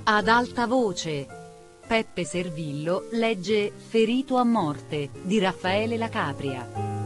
Ad alta voce, Peppe Servillo legge Ferito a morte di Raffaele La Capria.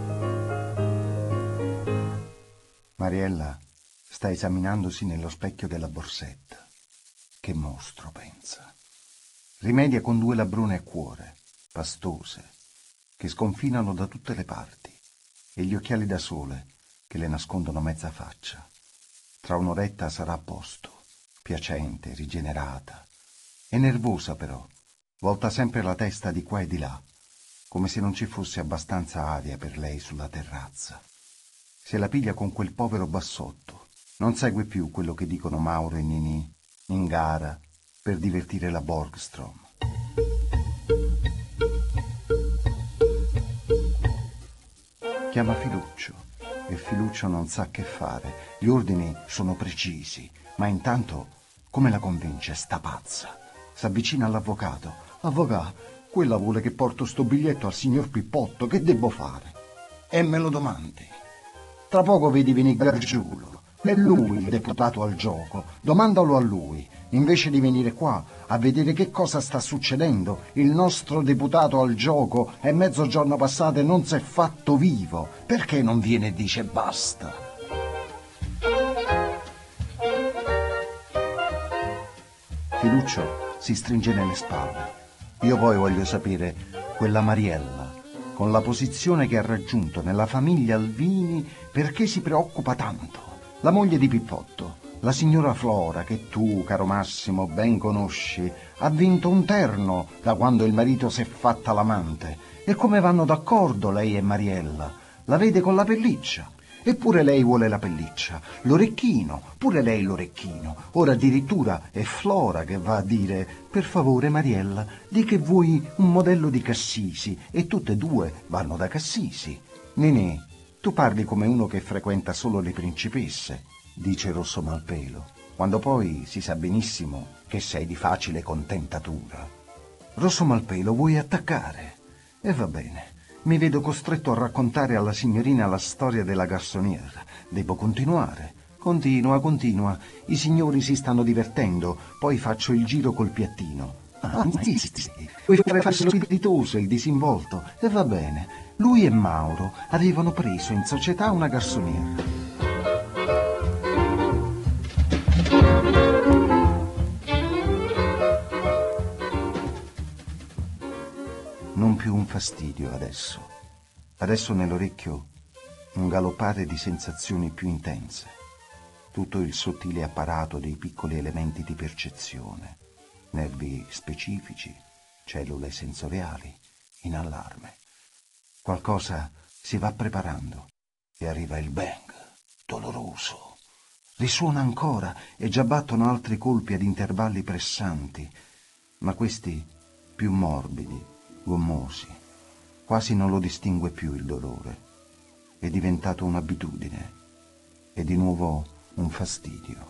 Mariella sta esaminandosi nello specchio della borsetta. Che mostro, pensa. Rimedia con 2 labbrone a cuore, pastose, che sconfinano da tutte le parti, e gli occhiali da sole che le nascondono mezza faccia. Tra un'oretta sarà a posto, piacente, rigenerata. È nervosa però, volta sempre la testa di qua e di là, come se non ci fosse abbastanza aria per lei sulla terrazza. Se la piglia con quel povero bassotto, non segue più quello che dicono Mauro e Ninì in gara per divertire la Borgstrom. Chiama Filuccio e Filuccio non sa che fare. Gli ordini sono precisi, ma intanto come la convince sta pazza? S'avvicina all'avvocato. Avvocato, quella vuole che porto sto biglietto al signor Pippotto, che debbo fare? E me lo domandi. Tra poco vedi venire Gargiulo. È lui il deputato al gioco. Domandalo a lui. Invece di venire qua a vedere che cosa sta succedendo, il nostro deputato al gioco è mezzogiorno passato e non si è fatto vivo. Perché non viene e dice basta? Filuccio si stringe nelle spalle. Io poi voglio sapere quella Mariella, con la posizione che ha raggiunto nella famiglia Alvini, perché si preoccupa tanto. La moglie di Pippotto, la signora Flora, che tu, caro Massimo, ben conosci, ha vinto un terno da quando il marito si è fatta l'amante. E come vanno d'accordo lei e Mariella? La vede con la pelliccia. Eppure lei vuole la pelliccia. L'orecchino, pure lei l'orecchino. Ora addirittura è Flora che va a dire: per favore Mariella, di che vuoi un modello di Cassisi, e tutte e 2 vanno da Cassisi. Nenè, tu parli come uno che frequenta solo le principesse, dice Rosso Malpelo, quando poi si sa benissimo che sei di facile contentatura. Rosso Malpelo, vuoi attaccare? E va bene. Mi vedo costretto a raccontare alla signorina la storia della garçonnière. Devo continuare. Continua. I signori si stanno divertendo, poi faccio il giro col piattino. Sì. Vuoi fare lo spiritoso, il disinvolto? E va bene. Lui e Mauro avevano preso in società una garçonnière. Non più un fastidio adesso. Adesso nell'orecchio un galoppare di sensazioni più intense. Tutto il sottile apparato dei piccoli elementi di percezione. Nervi specifici, cellule sensoriali, in allarme. Qualcosa si va preparando e arriva il bang, doloroso. Risuona ancora e già battono altri colpi ad intervalli pressanti, ma questi più morbidi, gommosi. Quasi non lo distingue più il dolore. È diventato un'abitudine e di nuovo un fastidio.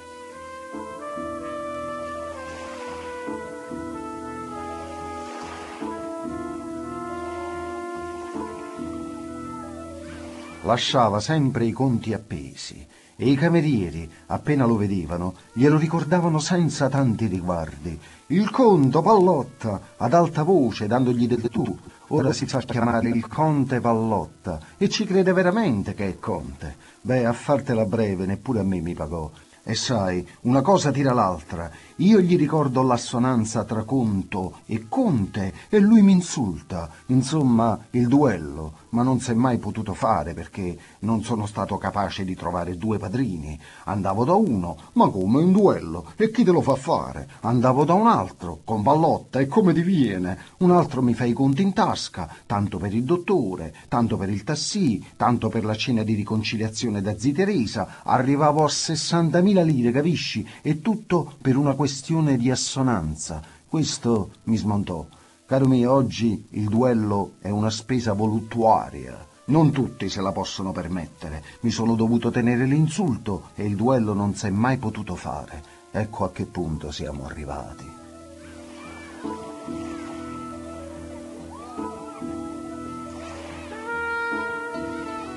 Lasciava sempre i conti appesi e i camerieri, appena lo vedevano, glielo ricordavano senza tanti riguardi. Il conto, Pallotta, ad alta voce, dandogli del tu. Ora si fa chiamare il conte Pallotta e ci crede veramente che è conte. Beh, a fartela breve, neppure a me mi pagò. E sai, una cosa tira l'altra. Io gli ricordo l'assonanza tra conto e conte e lui mi insulta. Insomma, il duello. Ma non s'è mai potuto fare perché non sono stato capace di trovare 2 padrini. Andavo da uno, ma come un duello? E chi te lo fa fare? Andavo da un altro, con Pallotta, e come diviene? Un altro mi fa i conti in tasca, tanto per il dottore, tanto per il tassì, tanto per la cena di riconciliazione da zia Teresa. Arrivavo a 60.000 lire, capisci? E tutto per una questione di assonanza. Questo mi smontò. Caro mio, oggi il duello è una spesa voluttuaria. Non tutti se la possono permettere. Mi sono dovuto tenere l'insulto e il duello non s'è mai potuto fare. Ecco a che punto siamo arrivati.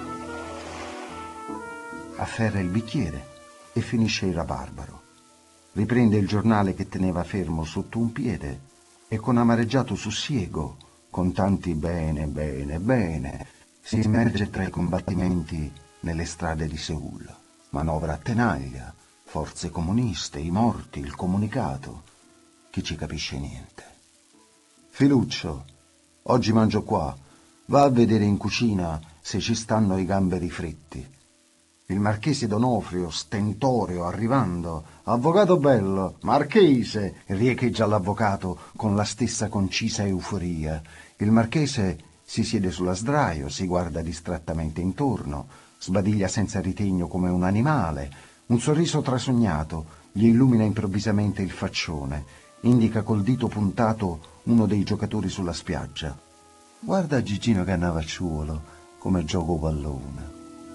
Afferra il bicchiere e finisce il rabarbaro. riprende il giornale che teneva fermo sotto un piede e con amareggiato sussiego, con tanti bene, bene, bene, si immerge tra i combattimenti nelle strade di Seul. Manovra a tenaglia, forze comuniste, i morti, il comunicato. Chi ci capisce niente. Filuccio, oggi mangio qua. Va a vedere in cucina se ci stanno i gamberi fritti. Il marchese Donofrio, stentoreo, arrivando. Avvocato bello, marchese, riecheggia l'avvocato con la stessa concisa euforia. Il marchese si siede sulla sdraio, si guarda distrattamente intorno, sbadiglia senza ritegno come un animale. Un sorriso trasognato gli illumina improvvisamente il faccione. Indica col dito puntato uno dei giocatori sulla spiaggia. Guarda Gigino Cannavacciuolo come gioco pallone.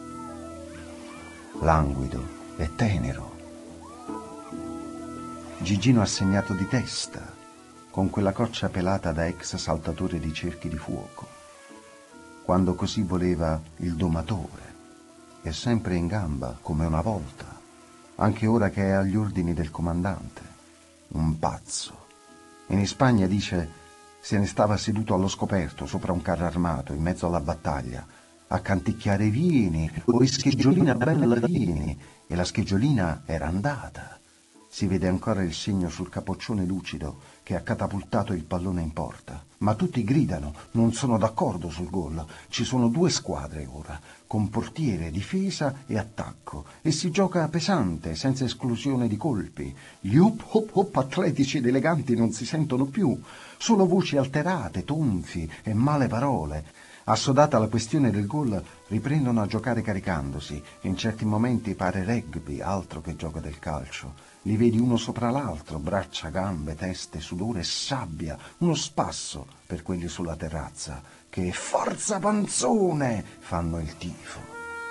Languido e tenero. Gigino ha segnato di testa, con quella coccia pelata da ex saltatore di cerchi di fuoco. Quando così voleva il domatore. È sempre in gamba, come una volta, anche ora che è agli ordini del comandante. Un pazzo. In Spagna, dice, se ne stava seduto allo scoperto sopra un carro armato in mezzo alla battaglia a canticchiare vieni, o scheggiolina bella vieni, e la scheggiolina era andata. Si vede ancora il segno sul capoccione lucido che ha catapultato il pallone in porta. Ma tutti gridano, non sono d'accordo sul gol. Ci sono due squadre ora, con portiere, difesa e attacco, e si gioca pesante, senza esclusione di colpi. Gli hop hop hop atletici ed eleganti non si sentono più, solo voci alterate, tonfi e male parole. Assodata la questione del gol, riprendono a giocare caricandosi. In certi momenti pare rugby, altro che gioco del calcio. Li vedi uno sopra l'altro, braccia, gambe, teste, sudore e sabbia. Uno spasso per quelli sulla terrazza, che forza panzone fanno il tifo.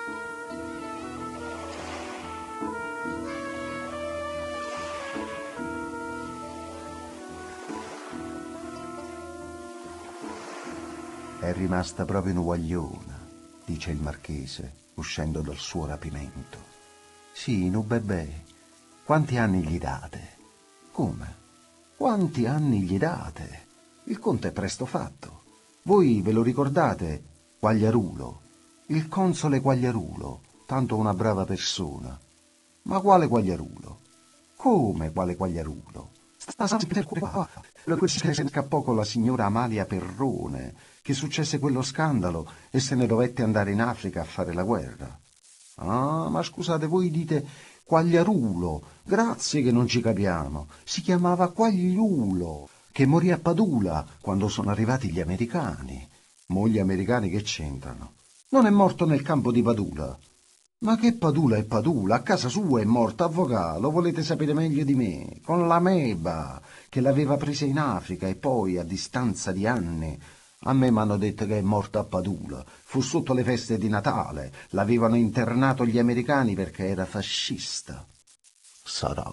È rimasta proprio uguagliona, dice il marchese, uscendo dal suo rapimento. Sì, nu bebè. Quanti anni gli date? Come? Quanti anni gli date? Il conto è presto fatto. Voi ve lo ricordate, Quagliarulo? Il console Quagliarulo, tanto una brava persona. Ma quale Quagliarulo? Come quale Quagliarulo? Sta sempre qua. Quello che se ne scappò con la signora Amalia Perrone, che successe quello scandalo e se ne dovette andare in Africa a fare la guerra. Ah, ma scusate, voi dite Quagliarulo, grazie che non ci capiamo. Si chiamava Quagliulo, che morì a Padula quando sono arrivati gli americani. Mo' gli americani che c'entrano? Non è morto nel campo di Padula? Ma che Padula è Padula? A casa sua è morto, avvocato, lo volete sapere meglio di me, con l'ameba, che l'aveva presa in Africa e poi, a distanza di anni, a me m'hanno detto che è morto a Padula. Fu sotto le feste di Natale, l'avevano internato gli americani perché era fascista. Sarà.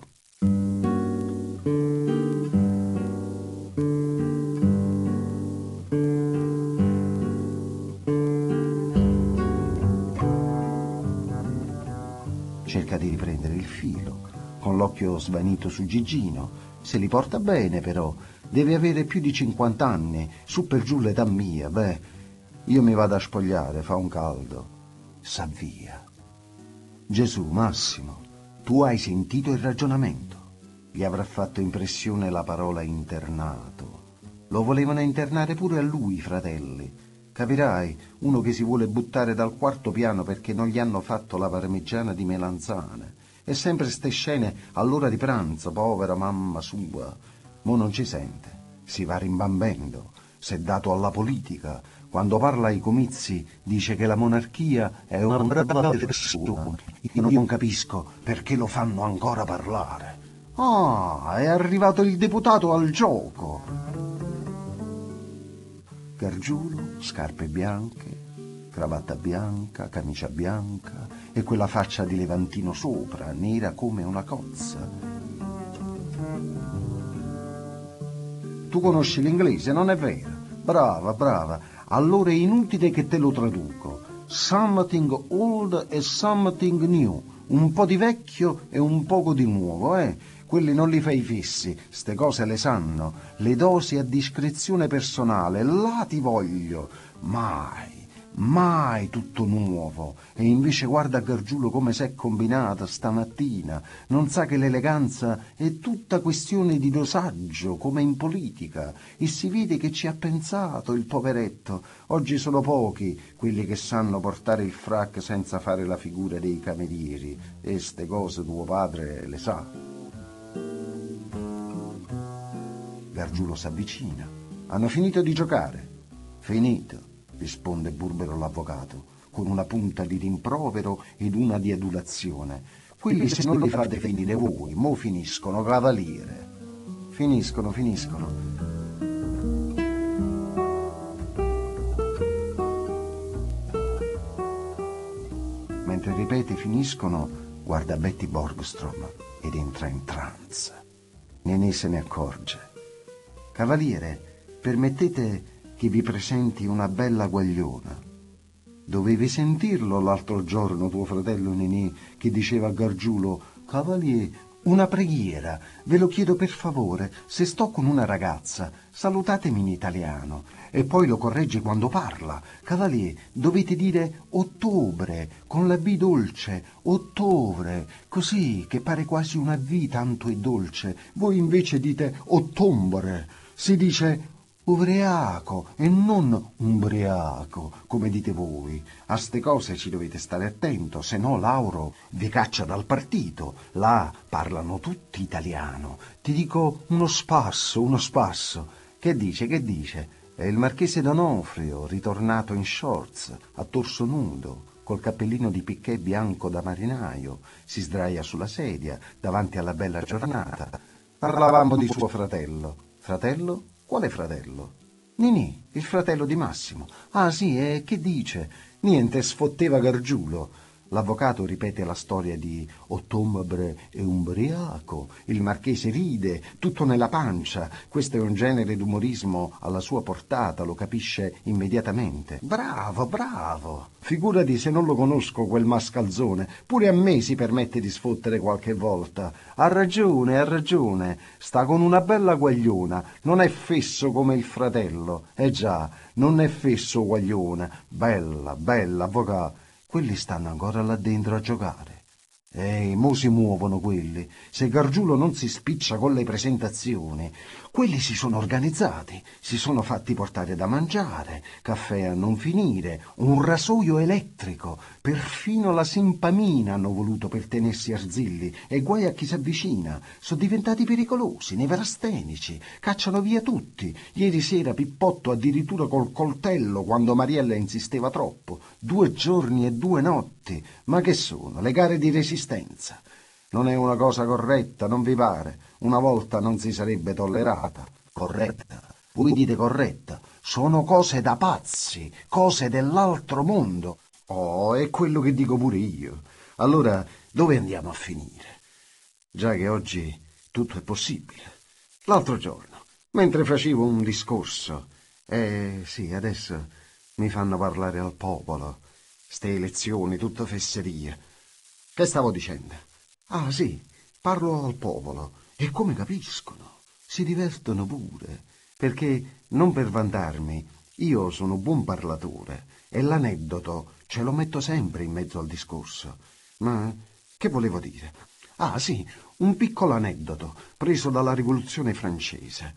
Cerca di riprendere il filo, con l'occhio svanito su Gigino. Se li porta bene, però. Deve avere più di 50 anni, su per giù l'età mia. Beh, io mi vado a spogliare, fa un caldo. S'avvia. Gesù, Massimo, tu hai sentito il ragionamento. Gli avrà fatto impressione la parola internato. Lo volevano internare pure a lui, fratelli. Capirai, uno che si vuole buttare dal quarto piano perché non gli hanno fatto la parmigiana di melanzane. E sempre ste scene all'ora di pranzo, povera mamma sua. Mo non ci sente, si va rimbambendo, s'è dato alla politica. Quando parla ai comizi dice che la monarchia è una brava persona. Io non capisco perché lo fanno ancora parlare. Ah, è arrivato il deputato al gioco. Gargiulo, scarpe bianche, cravatta bianca, camicia bianca e quella faccia di levantino sopra, nera come una cozza. Tu conosci l'inglese, non è vero? Brava, brava. Allora è inutile che te lo traduco. Something old e something new. un po' di vecchio e un poco di nuovo, Quelli non li fai fissi, ste cose le sanno, le dosi a discrezione personale, là ti voglio, mai tutto nuovo. E invece guarda Gargiulo come s'è combinata stamattina, non sa che l'eleganza è tutta questione di dosaggio, come in politica, e si vede che ci ha pensato il poveretto. Oggi sono pochi quelli che sanno portare il frac senza fare la figura dei camerieri, e ste cose tuo padre le sa. Gargiulo s'avvicina. Hanno finito di giocare? Finito, risponde burbero l'avvocato, con una punta di rimprovero ed una di adulazione. Quelli se non li fate finire voi, mo finiscono, cavaliere. Finiscono. Mentre ripete finiscono, guarda Betty Borgstrom ed entra in trance. Nenè se ne accorge. Cavaliere, permettete che vi presenti una bella guagliona. Dovevi sentirlo l'altro giorno tuo fratello Nenè che diceva a Gargiulo: Cavaliere, una preghiera, ve lo chiedo per favore, se sto con una ragazza, salutatemi in italiano. E poi lo corregge quando parla. Cavaliere, dovete dire ottobre, con la B dolce, ottobre, così che pare quasi una V, tanto è dolce. Voi invece dite ottombre. Si dice ubriaco e non umbriaco, come dite voi. A ste cose ci dovete stare attento, se no Lauro vi caccia dal partito. Là parlano tutti italiano. Ti dico uno spasso. Che dice? È il marchese D'Onofrio, ritornato in shorts, a torso nudo, col cappellino di picché bianco da marinaio. Si sdraia sulla sedia, davanti alla bella giornata. Parlavamo di suo fratello. Fratello? Quale fratello? Ninì, il fratello di Massimo. Ah sì, e che dice? Niente, sfotteva Gargiulo. L'avvocato ripete la storia di ottombre e umbriaco. Il marchese ride, tutto nella pancia. Questo è un genere d'umorismo alla sua portata, lo capisce immediatamente. Bravo. Figurati se non lo conosco quel mascalzone. Pure a me si permette di sfottere qualche volta. Ha ragione. Sta con una bella guagliona. Non è fesso come il fratello. Già, non è fesso guagliona. Bella, avvocato. Quelli stanno ancora là dentro a giocare. Mo si muovono quelli. Se Gargiulo non si spiccia con le presentazioni, quelli si sono organizzati, si sono fatti portare da mangiare, caffè a non finire, un rasoio elettrico, perfino la simpamina hanno voluto per tenersi arzilli, e guai a chi si avvicina. Sono diventati pericolosi, nevrastenici, cacciano via tutti. Ieri sera Pippotto addirittura col coltello quando Mariella insisteva troppo. 2 giorni e 2 notti. Ma che sono? Le gare di resistenza? Non è una cosa corretta, non vi pare? Una volta non si sarebbe tollerata. Corretta? Voi dite corretta? Sono cose da pazzi, cose dell'altro mondo. Oh, è quello che dico pure io. Allora, dove andiamo a finire? Già che oggi tutto è possibile. L'altro giorno, mentre facevo un discorso, sì, adesso mi fanno parlare al popolo. Ste elezioni, tutta fesseria. Che stavo dicendo? Ah, sì, parlo al popolo. E come capiscono? Si divertono pure. Perché, non per vantarmi, io sono buon parlatore e l'aneddoto ce lo metto sempre in mezzo al discorso. Ma che volevo dire? Ah, sì, un piccolo aneddoto preso dalla Rivoluzione francese.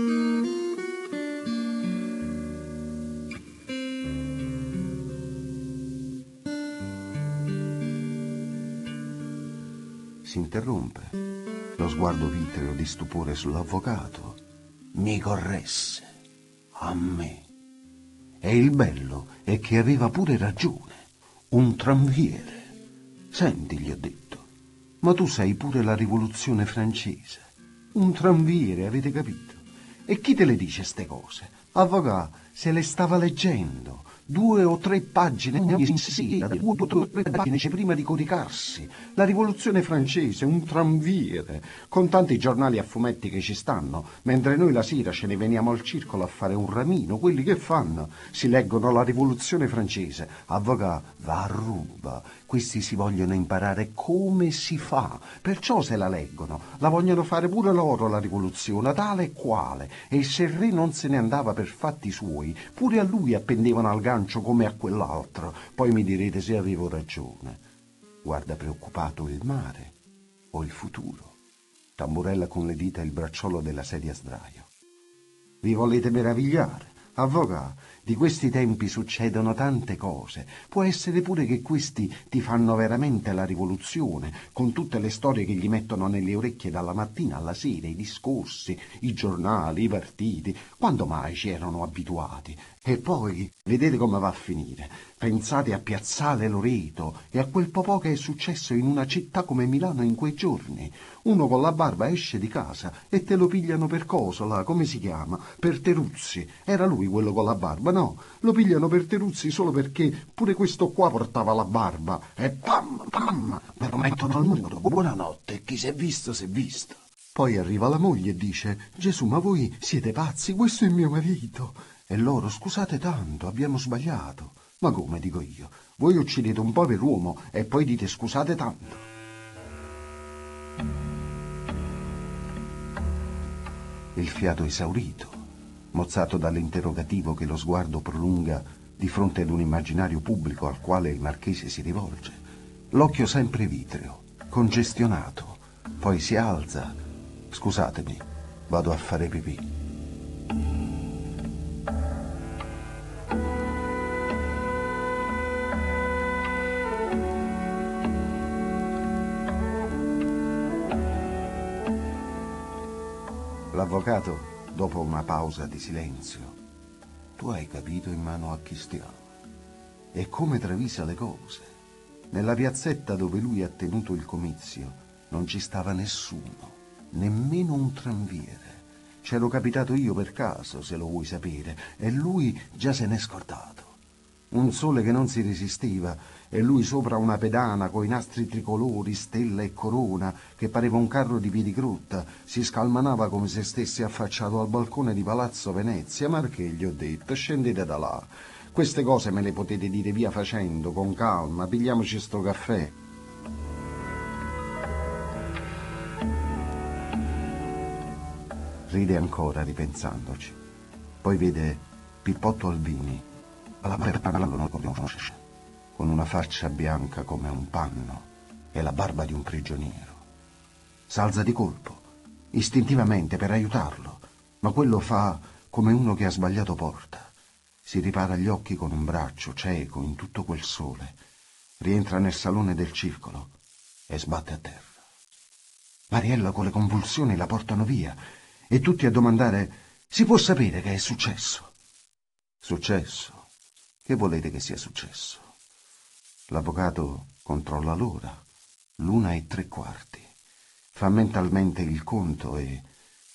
Si interrompe, lo sguardo vitreo di stupore sull'avvocato. Mi corresse, a me. E il bello è che aveva pure ragione, un tranviere. Senti, gli ho detto, ma tu sai pure la Rivoluzione francese. Un tranviere, avete capito? E chi te le dice ste cose? Avvocato, se le stava leggendo. 2 o 3 pagine ogni sera, 2 o 3 pagine prima di coricarsi. La rivoluzione francese, un tranviere, con tanti giornali a fumetti che ci stanno, mentre noi la sera ce ne veniamo al circolo a fare un ramino. Quelli che fanno? Si leggono la rivoluzione francese. Avvocato, va a ruba. Questi si vogliono imparare come si fa, perciò se la leggono. La vogliono fare pure loro la rivoluzione, tale e quale. E se il re non se ne andava per fatti suoi, pure a lui appendevano al gancio come a quell'altro. Poi mi direte se avevo ragione. Guarda preoccupato il mare o il futuro. Tamburella con le dita il bracciolo della sedia a sdraio. Vi volete meravigliare? Avvocato, di questi tempi succedono tante cose. Può essere pure che questi ti fanno veramente la rivoluzione, con tutte le storie che gli mettono nelle orecchie dalla mattina alla sera, i discorsi, i giornali, i partiti. Quando mai ci erano abituati? E poi, vedete come va a finire. Pensate a Piazzale Loreto e a quel po' che è successo in una città come Milano in quei giorni. Uno con la barba esce di casa e te lo pigliano per cosa, là, come si chiama? Per Teruzzi. Era lui quello con la barba, no? Lo pigliano per Teruzzi solo perché pure questo qua portava la barba. E pam, pam, me lo mettono al muro. Buonanotte, chi si è visto, si è visto. Poi arriva la moglie e dice: Gesù, ma voi siete pazzi, questo è mio marito. E loro: scusate tanto, abbiamo sbagliato. Ma come, dico io, voi uccidete un pover'uomo e poi dite scusate tanto. Il fiato esaurito, mozzato dall'interrogativo che lo sguardo prolunga di fronte ad un immaginario pubblico al quale il marchese si rivolge. L'occhio sempre vitreo, congestionato, poi si alza. Scusatemi, vado a fare pipì. L'avvocato, dopo una pausa di silenzio: tu hai capito in mano a chi stiamo e come travisa le cose. Nella piazzetta dove lui ha tenuto il comizio non ci stava nessuno, nemmeno un tranviere. C'ero capitato io per caso, se lo vuoi sapere, e lui già se n'è scordato. Un sole che non si resisteva e lui sopra una pedana coi nastri tricolori, stella e corona, che pareva un carro di piedigrotta, si scalmanava come se stesse affacciato al balcone di Palazzo Venezia. Ma che gli ho detto? Scendete da là. Queste cose me le potete dire via facendo, con calma, pigliamoci sto caffè. Ride ancora ripensandoci. Poi vede Pippotto Albini, alla barba non conosce, con una faccia bianca come un panno e la barba di un prigioniero. S'alza di colpo, istintivamente, per aiutarlo, ma quello fa come uno che ha sbagliato porta. Si ripara gli occhi con un braccio, cieco in tutto quel sole, rientra nel salone del circolo e sbatte a terra. Mariella con le convulsioni la portano via e tutti a domandare: si può sapere che è successo? Successo? Che volete che sia successo? L'avvocato controlla l'ora, 1:03. Fa mentalmente il conto e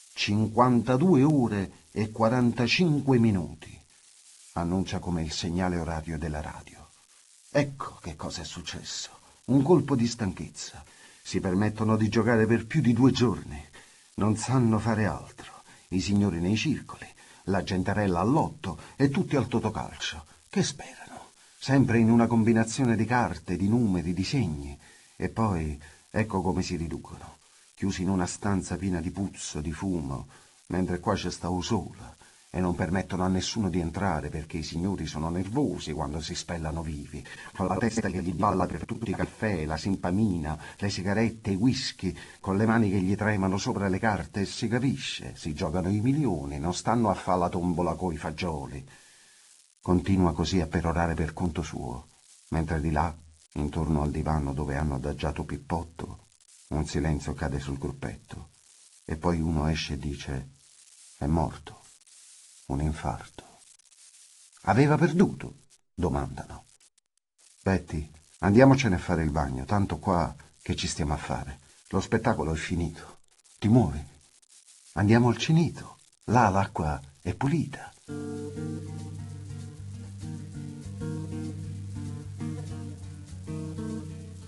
52 ore e 45 minuti. Annuncia come il segnale orario della radio. Ecco che cosa è successo. Un colpo di stanchezza. Si permettono di giocare per più di 2 giorni. Non sanno fare altro. I signori nei circoli, la gentarella al lotto e tutti al totocalcio. Che sperano? Sempre in una combinazione di carte, di numeri, di segni. E poi ecco come si riducono, chiusi in una stanza piena di puzzo, di fumo, mentre qua c'è stavo sola e non permettono a nessuno di entrare perché i signori sono nervosi quando si spellano vivi, con la testa che gli balla per tutti i caffè, la simpamina, le sigarette, i whisky, con le mani che gli tremano sopra le carte, e si capisce, si giocano i milioni, non stanno a fare la tombola coi fagioli. Continua così a perorare per conto suo, mentre di là, intorno al divano dove hanno adagiato Pippotto, un silenzio cade sul gruppetto e poi uno esce e dice: è morto, un infarto. Aveva perduto? Domandano. Betty, andiamocene a fare il bagno, tanto qua che ci stiamo a fare. Lo spettacolo è finito. Ti muovi? Andiamo al Cinito, là l'acqua è pulita.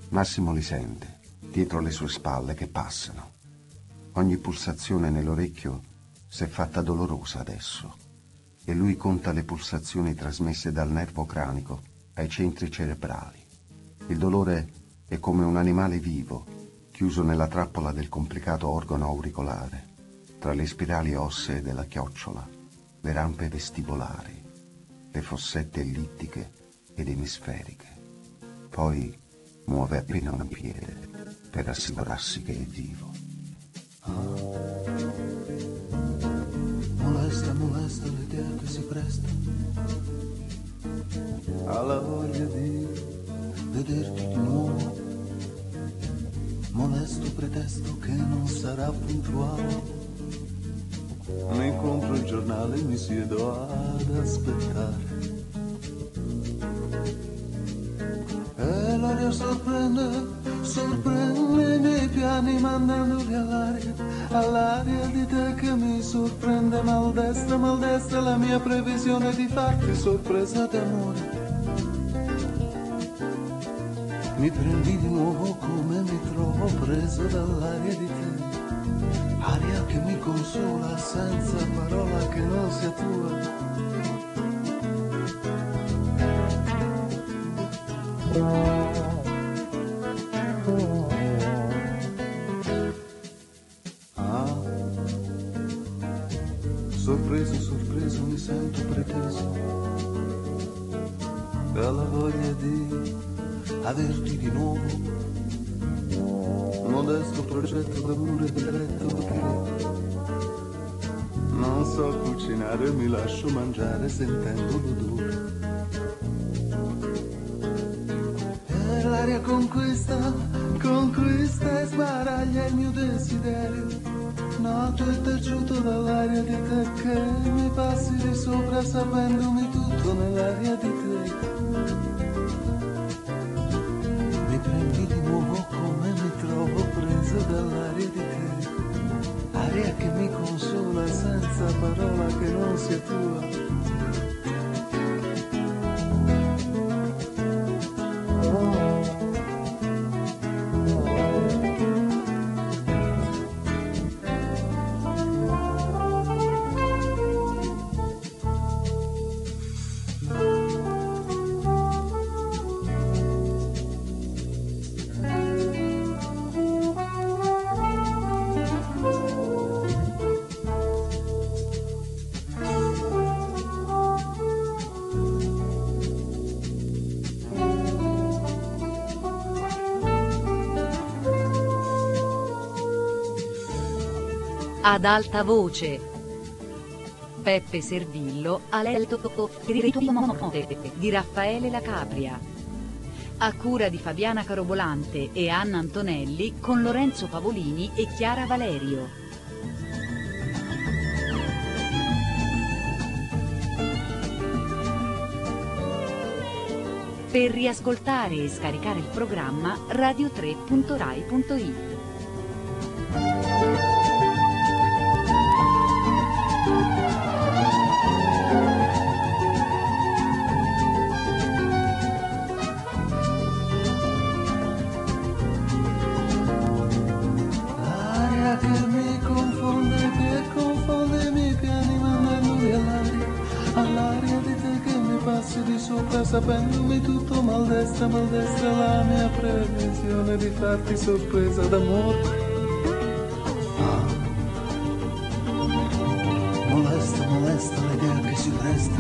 Massimo li sente, dietro le sue spalle, che passano. Ogni pulsazione nell'orecchio s'è fatta dolorosa adesso e lui conta le pulsazioni trasmesse dal nervo cranico ai centri cerebrali. Il dolore è come un animale vivo, chiuso nella trappola del complicato organo auricolare, tra le spirali ossee della chiocciola, le rampe vestibolari, le fossette ellittiche ed emisferiche. Poi muove appena un piede per assicurarsi che è vivo. Molesta l'idea che si presta alla voglia di vederti di nuovo. Molesto pretesto che non sarà puntuale. Mi compro il giornale e mi siedo ad aspettare. E l'aria sorprende i miei piani mandandoli all'aria di te che mi sorprende. Maldestra la mia previsione di farti sorpresa d'amore. Mi prendi di nuovo come mi trovo preso dall'aria di te, aria che mi consola senza parola che non sia tua. Sorpreso mi sento preteso dalla voglia di averti di nuovo. Modesto progetto d'amore diretto che non so cucinare, mi lascio mangiare sentendo l'odore. E l'aria conquista e sbaraglia il mio desiderio. Nato e taciuto dall'aria di te che mi passi di sopra sapendomi tutto nell'aria di te. Mi prendi di nuovo come mi trovo preso dall'aria di te, aria che mi consola senza parola che non sia tua. Ad alta voce. Peppe Servillo ha letto Ferito a morte di Raffaele La Capria. A cura di Fabiana Carobolante e Anna Antonelli con Lorenzo Pavolini e Chiara Valerio. Per riascoltare e scaricare il programma radio3.rai.it. Sapendomi tutto, maldestra la mia previsione di farti sorpresa d'amore. Molesta l'idea che si presta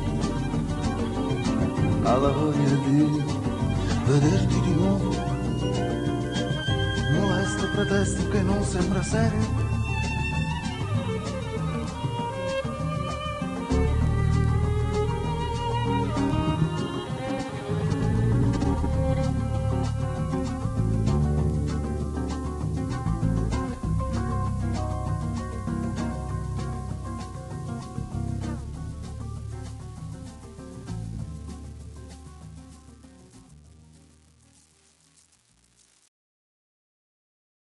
alla voglia di vederti di nuovo. Molesto pretesto che non sembra serio.